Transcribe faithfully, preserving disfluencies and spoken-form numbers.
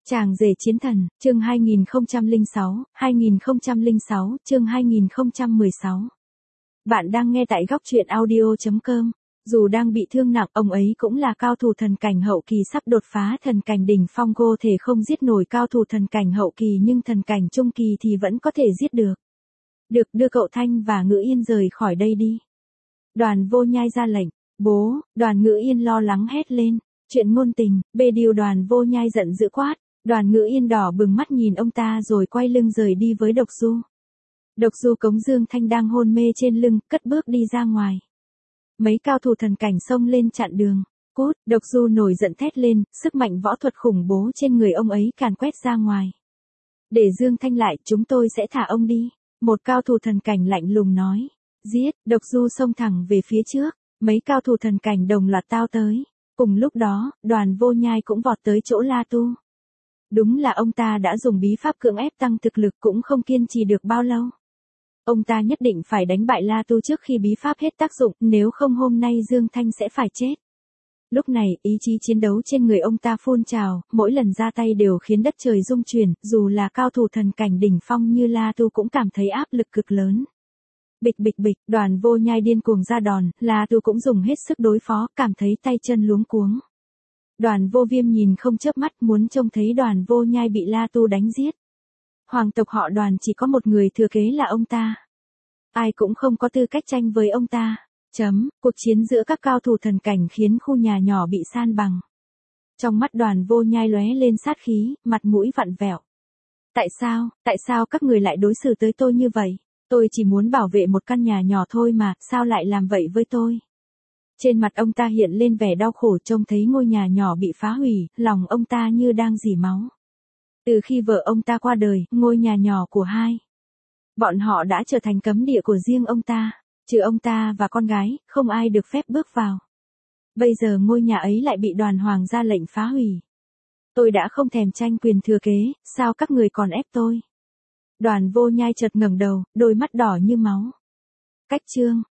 Chàng rể chiến thần, chương hai nghìn không trăm lẻ sáu, hai nghìn không trăm lẻ sáu, chương hai nghìn không trăm mười sáu. Bạn đang nghe tại góc truyện audio chấm com. Dù đang bị thương nặng, ông ấy cũng là cao thủ thần cảnh hậu kỳ sắp đột phá thần cảnh đỉnh phong, cô thể không giết nổi cao thủ thần cảnh hậu kỳ nhưng thần cảnh trung kỳ thì vẫn có thể giết được. Được, đưa cậu Thanh và Ngữ Yên rời khỏi đây đi. Đoàn Vô Nhai ra lệnh. Bố, Đoàn Ngữ Yên lo lắng hét lên. Chuyện ngôn tình, bê điều. Đoàn Vô Nhai giận dữ quát. Đoàn Ngữ Yên đỏ bừng mắt nhìn ông ta rồi quay lưng rời đi với Độc Du. Độc Du cống Dương Thanh đang hôn mê trên lưng, cất bước đi ra ngoài. Mấy cao thủ thần cảnh xông lên chặn đường. Cút, Độc Du nổi giận thét lên, sức mạnh võ thuật khủng bố trên người ông ấy càn quét ra ngoài. Để Dương Thanh lại, chúng tôi sẽ thả ông đi. Một cao thủ thần cảnh lạnh lùng nói. Giết, Độc Du xông thẳng về phía trước. Mấy cao thủ thần cảnh đồng loạt tao tới. Cùng lúc đó, Đoàn Vô Nhai cũng vọt tới chỗ La Tu. Đúng là ông ta đã dùng bí pháp cưỡng ép tăng thực lực, cũng không kiên trì được bao lâu. Ông ta nhất định phải đánh bại La Tu trước khi bí pháp hết tác dụng, nếu không hôm nay Dương Thanh sẽ phải chết. Lúc này, ý chí chiến đấu trên người ông ta phun trào, mỗi lần ra tay đều khiến đất trời rung chuyển, dù là cao thủ thần cảnh đỉnh phong như La Tu cũng cảm thấy áp lực cực lớn. Bịch bịch bịch, Đoàn Vô Nhai điên cuồng ra đòn, La Tu cũng dùng hết sức đối phó, cảm thấy tay chân luống cuống. Đoàn Vô Viêm nhìn không chớp mắt, muốn trông thấy Đoàn Vô Nhai bị La Tu đánh giết. Hoàng tộc họ Đoàn chỉ có một người thừa kế là ông ta. Ai cũng không có tư cách tranh với ông ta. Chấm, cuộc chiến giữa các cao thủ thần cảnh khiến khu nhà nhỏ bị san bằng. Trong mắt Đoàn Vô Nhai lóe lên sát khí, mặt mũi vặn vẹo. Tại sao, tại sao các người lại đối xử tới tôi như vậy? Tôi chỉ muốn bảo vệ một căn nhà nhỏ thôi mà, sao lại làm vậy với tôi? Trên mặt ông ta hiện lên vẻ đau khổ, trông thấy ngôi nhà nhỏ bị phá hủy, lòng ông ta như đang rỉ máu. Từ khi vợ ông ta qua đời, ngôi nhà nhỏ của hai bọn họ đã trở thành cấm địa của riêng ông ta, trừ ông ta và con gái, không ai được phép bước vào. Bây giờ ngôi nhà ấy lại bị Đoàn Hoàng ra lệnh phá hủy. Tôi đã không thèm tranh quyền thừa kế, sao các người còn ép tôi? Đoàn Vô Nhai chợt ngẩng đầu, đôi mắt đỏ như máu. Cách chương,